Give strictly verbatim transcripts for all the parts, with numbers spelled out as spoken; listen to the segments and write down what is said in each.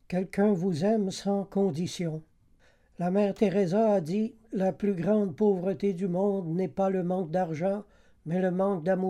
Quelqu'un vous aime sans condition. La mère Teresa a dit « La plus grande pauvreté du monde n'est pas le manque d'argent, mais le manque d'amour. »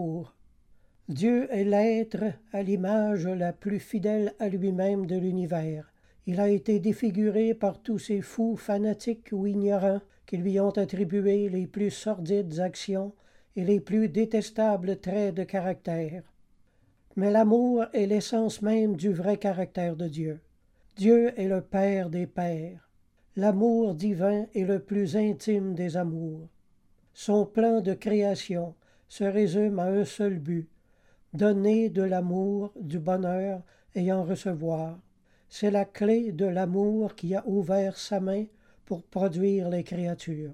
Dieu est l'être à l'image la plus fidèle à lui-même de l'univers. Il a été défiguré par tous ces fous fanatiques ou ignorants qui lui ont attribué les plus sordides actions et les plus détestables traits de caractère. Mais l'amour est l'essence même du vrai caractère de Dieu. Dieu est le Père des pères. L'amour divin est le plus intime des amours. Son plan de création se résume à un seul but, donner de l'amour, du bonheur et en recevoir. C'est la clé de l'amour qui a ouvert sa main pour produire les créatures.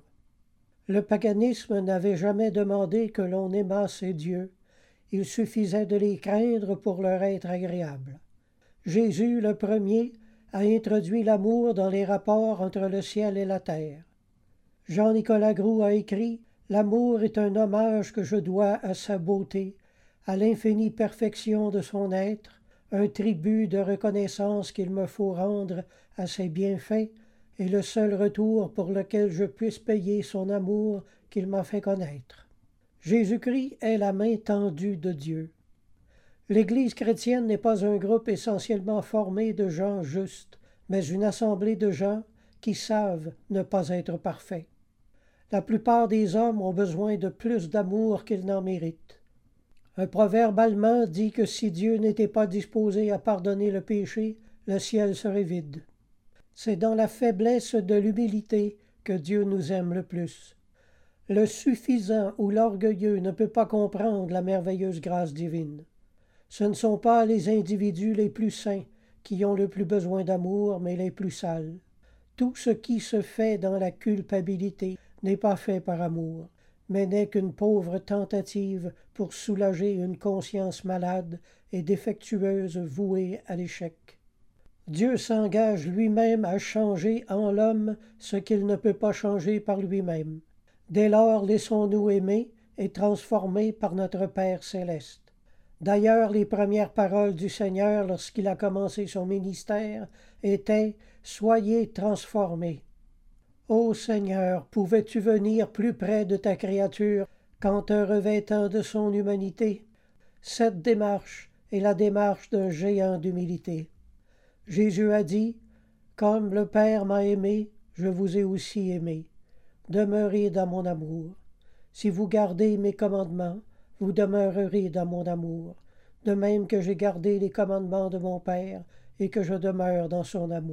Le paganisme n'avait jamais demandé que l'on aimât ces dieux. Il suffisait de les craindre pour leur être agréable. Jésus, le premier, a introduit l'amour dans les rapports entre le ciel et la terre. Jean-Nicolas Groulx a écrit « L'amour est un hommage que je dois à sa beauté, à l'infinie perfection de son être, un tribut de reconnaissance qu'il me faut rendre à ses bienfaits et le seul retour pour lequel je puisse payer son amour qu'il m'a fait connaître. » Jésus-Christ est la main tendue de Dieu. L'Église chrétienne n'est pas un groupe essentiellement formé de gens justes, mais une assemblée de gens qui savent ne pas être parfaits. La plupart des hommes ont besoin de plus d'amour qu'ils n'en méritent. Un proverbe allemand dit que si Dieu n'était pas disposé à pardonner le péché, le ciel serait vide. C'est dans la faiblesse de l'humilité que Dieu nous aime le plus. Le suffisant ou l'orgueilleux ne peut pas comprendre la merveilleuse grâce divine. Ce ne sont pas les individus les plus saints qui ont le plus besoin d'amour, mais les plus sales. Tout ce qui se fait dans la culpabilité n'est pas fait par amour, mais n'est qu'une pauvre tentative pour soulager une conscience malade et défectueuse vouée à l'échec. Dieu s'engage lui-même à changer en l'homme ce qu'il ne peut pas changer par lui-même. Dès lors, laissons-nous aimer et transformer par notre Père céleste. D'ailleurs, les premières paroles du Seigneur lorsqu'il a commencé son ministère étaient « Soyez transformés ». Ô Seigneur, pouvais-tu venir plus près de ta créature qu'en te revêtant de son humanité? Cette démarche est la démarche d'un géant d'humilité. Jésus a dit « Comme le Père m'a aimé, je vous ai aussi aimé. Demeurez dans mon amour. Si vous gardez mes commandements, vous demeurerez dans mon amour, de même que j'ai gardé les commandements de mon Père et que je demeure dans son amour. »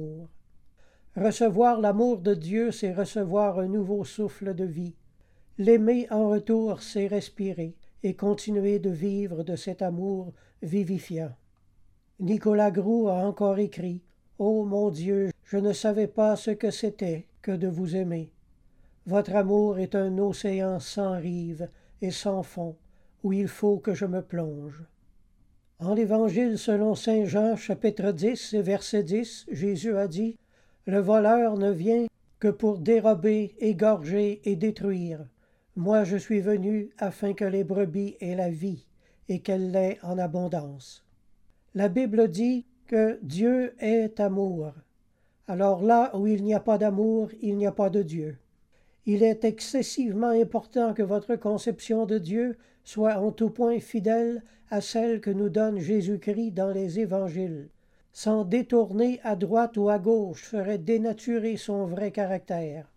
Recevoir l'amour de Dieu, c'est recevoir un nouveau souffle de vie. L'aimer en retour, c'est respirer et continuer de vivre de cet amour vivifiant. Nicolas Groulx a encore écrit « Ô mon Dieu, je ne savais pas ce que c'était que de vous aimer. Votre amour est un océan sans rive et sans fond, où il faut que je me plonge. » En l'Évangile selon saint Jean, chapitre dix, verset dix, Jésus a dit « Le voleur ne vient que pour dérober, égorger et détruire. Moi je suis venu afin que les brebis aient la vie et qu'elle l'ait en abondance. » La Bible dit que Dieu est amour. Alors là où il n'y a pas d'amour, il n'y a pas de Dieu. Il est excessivement important que votre conception de Dieu soit en tout point fidèle à celle que nous donne Jésus-Christ dans les évangiles. S'en détourner à droite ou à gauche ferait dénaturer son vrai caractère.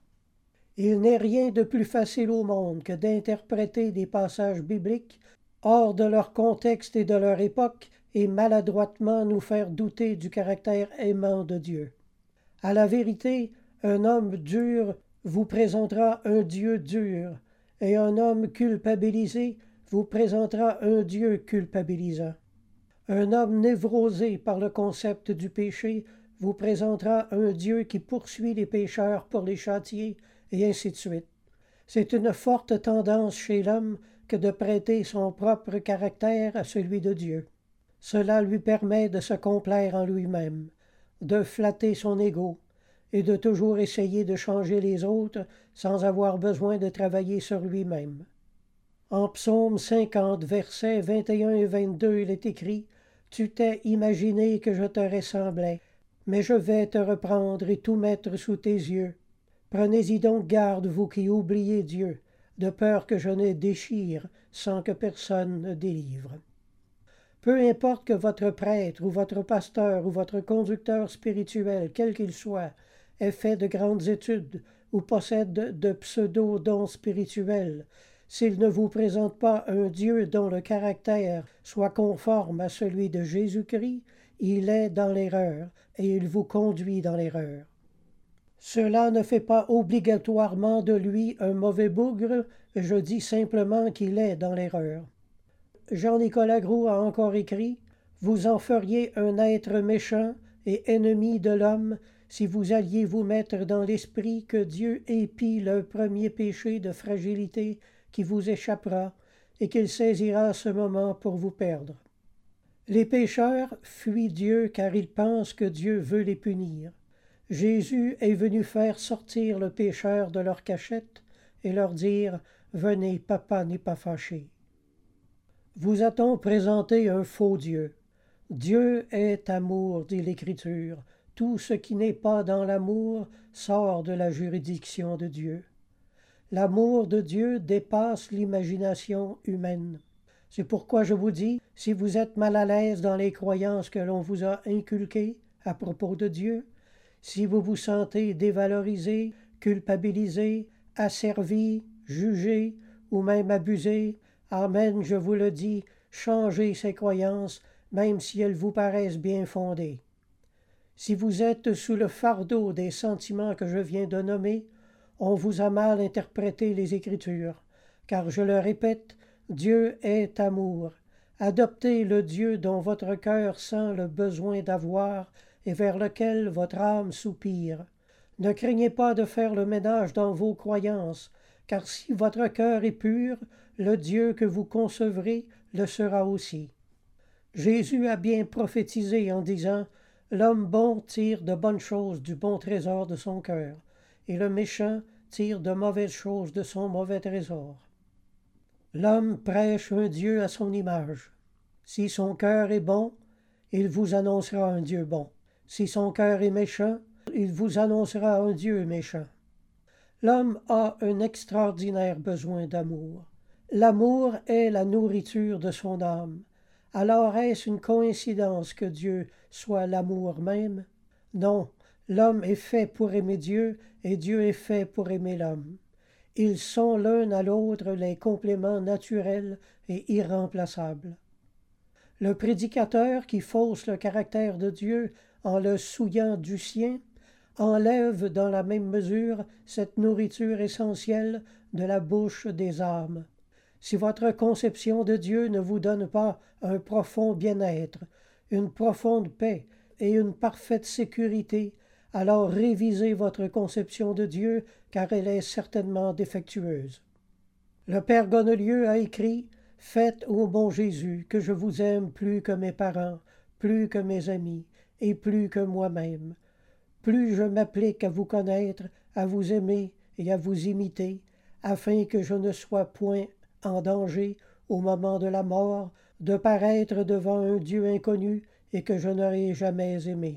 Il n'est rien de plus facile au monde que d'interpréter des passages bibliques hors de leur contexte et de leur époque et maladroitement nous faire douter du caractère aimant de Dieu. À la vérité, un homme dur vous présentera un Dieu dur, et un homme culpabilisé vous présentera un Dieu culpabilisant. Un homme névrosé par le concept du péché vous présentera un Dieu qui poursuit les pécheurs pour les châtier, et ainsi de suite. C'est une forte tendance chez l'homme que de prêter son propre caractère à celui de Dieu. Cela lui permet de se complaire en lui-même, de flatter son ego, et de toujours essayer de changer les autres sans avoir besoin de travailler sur lui-même. En Psaume cinquante, versets vingt et un et vingt-deux, il est écrit « Tu t'es imaginé que je te ressemblais, Mais je vais te reprendre et tout mettre sous tes yeux. Prenez-y donc garde, vous qui oubliez Dieu, de peur que je ne déchire sans que personne ne délivre. Peu importe que votre prêtre ou votre pasteur ou votre conducteur spirituel, quel qu'il soit, ait fait de grandes études ou possède de pseudo-dons spirituels, s'il ne vous présente pas un Dieu dont le caractère soit conforme à celui de Jésus-Christ, il est dans l'erreur et il vous conduit dans l'erreur. Cela ne fait pas obligatoirement de lui un mauvais bougre, je dis simplement qu'il est dans l'erreur. Jean-Nicolas Groulx a encore écrit « Vous en feriez un être méchant et ennemi de l'homme si vous alliez vous mettre dans l'esprit que Dieu épie le premier péché de fragilité qui vous échappera et qu'il saisira à ce moment pour vous perdre. Les pécheurs fuient Dieu car ils pensent que Dieu veut les punir. Jésus est venu faire sortir le pécheur de leur cachette et leur dire « Venez, papa n'est pas fâché ». Vous a-t-on présenté un faux Dieu? Dieu est amour, dit l'Écriture. Tout ce qui n'est pas dans l'amour sort de la juridiction de Dieu. L'amour de Dieu dépasse l'imagination humaine. C'est pourquoi je vous dis, si vous êtes mal à l'aise dans les croyances que l'on vous a inculquées à propos de Dieu, si vous vous sentez dévalorisé, culpabilisé, asservi, jugé ou même abusé, amen, je vous le dis, changez ces croyances, même si elles vous paraissent bien fondées. Si vous êtes sous le fardeau des sentiments que je viens de nommer, on vous a mal interprété les Écritures, car je le répète, Dieu est amour. Adoptez le Dieu dont votre cœur sent le besoin d'avoir et vers lequel votre âme soupire. Ne craignez pas de faire le ménage dans vos croyances, car si votre cœur est pur, le Dieu que vous concevrez le sera aussi. Jésus a bien prophétisé en disant « L'homme bon tire de bonnes choses du bon trésor de son cœur, et le méchant tire de mauvaises choses de son mauvais trésor. » L'homme prêche un Dieu à son image. Si son cœur est bon, il vous annoncera un Dieu bon. Si son cœur est méchant, il vous annoncera un Dieu méchant. L'homme a un extraordinaire besoin d'amour. L'amour est la nourriture de son âme. Alors est-ce une coïncidence que Dieu soit l'amour même? Non, l'homme est fait pour aimer Dieu et Dieu est fait pour aimer l'homme. Ils sont l'un à l'autre les compléments naturels et irremplaçables. Le prédicateur qui fausse le caractère de Dieu en le souillant du sien enlève dans la même mesure cette nourriture essentielle de la bouche des âmes. Si votre conception de Dieu ne vous donne pas un profond bien-être, une profonde paix et une parfaite sécurité, alors révisez votre conception de Dieu, car elle est certainement défectueuse. Le Père Gonnelieu a écrit « Faites, ô bon Jésus, que je vous aime plus que mes parents, plus que mes amis, et plus que moi-même. Plus je m'applique à vous connaître, à vous aimer et à vous imiter, afin que je ne sois point en danger, au moment de la mort, de paraître devant un Dieu inconnu et que je n'aurai jamais aimé.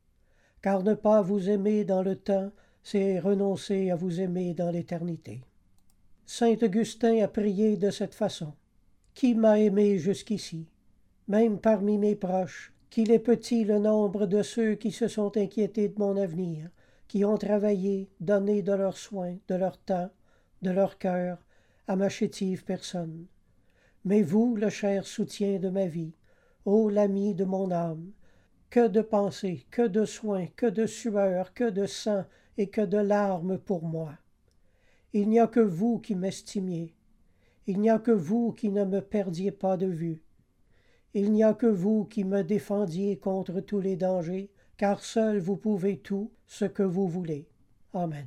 Car ne pas vous aimer dans le temps, c'est renoncer à vous aimer dans l'éternité. » Saint Augustin a prié de cette façon. « Qui m'a aimé jusqu'ici? Même parmi mes proches, qu'il est petit le nombre de ceux qui se sont inquiétés de mon avenir, qui ont travaillé, donné de leurs soins, de leur temps, de leur cœur, à ma chétive personne. Mais vous, le cher soutien de ma vie, ô l'ami de mon âme, que de pensées, que de soins, que de sueur, que de sang et que de larmes pour moi. Il n'y a que vous qui m'estimiez. Il n'y a que vous qui ne me perdiez pas de vue. Il n'y a que vous qui me défendiez contre tous les dangers, car seul vous pouvez tout ce que vous voulez. Amen.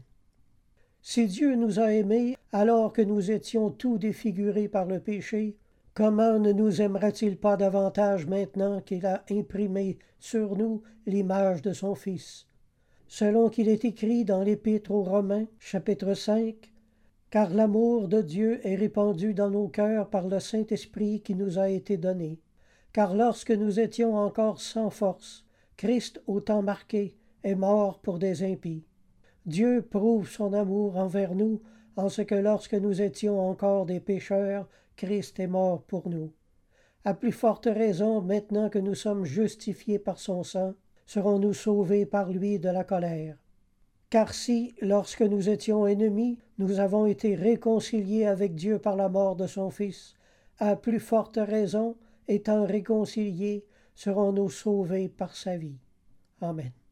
Si Dieu nous a aimés alors que nous étions tout défigurés par le péché, comment ne nous aimera-t-il pas davantage maintenant qu'il a imprimé sur nous l'image de son Fils? Selon qu'il est écrit dans l'Épître aux Romains, chapitre cinq, « Car l'amour de Dieu est répandu dans nos cœurs par le Saint-Esprit qui nous a été donné. Car lorsque nous étions encore sans force, Christ, au temps marqué, est mort pour des impies. Dieu prouve son amour envers nous en ce que lorsque nous étions encore des pécheurs, Christ est mort pour nous. À plus forte raison, maintenant que nous sommes justifiés par son sang, serons-nous sauvés par lui de la colère. Car si, lorsque nous étions ennemis, nous avons été réconciliés avec Dieu par la mort de son Fils, à plus forte raison, étant réconciliés, serons-nous sauvés par sa vie. Amen.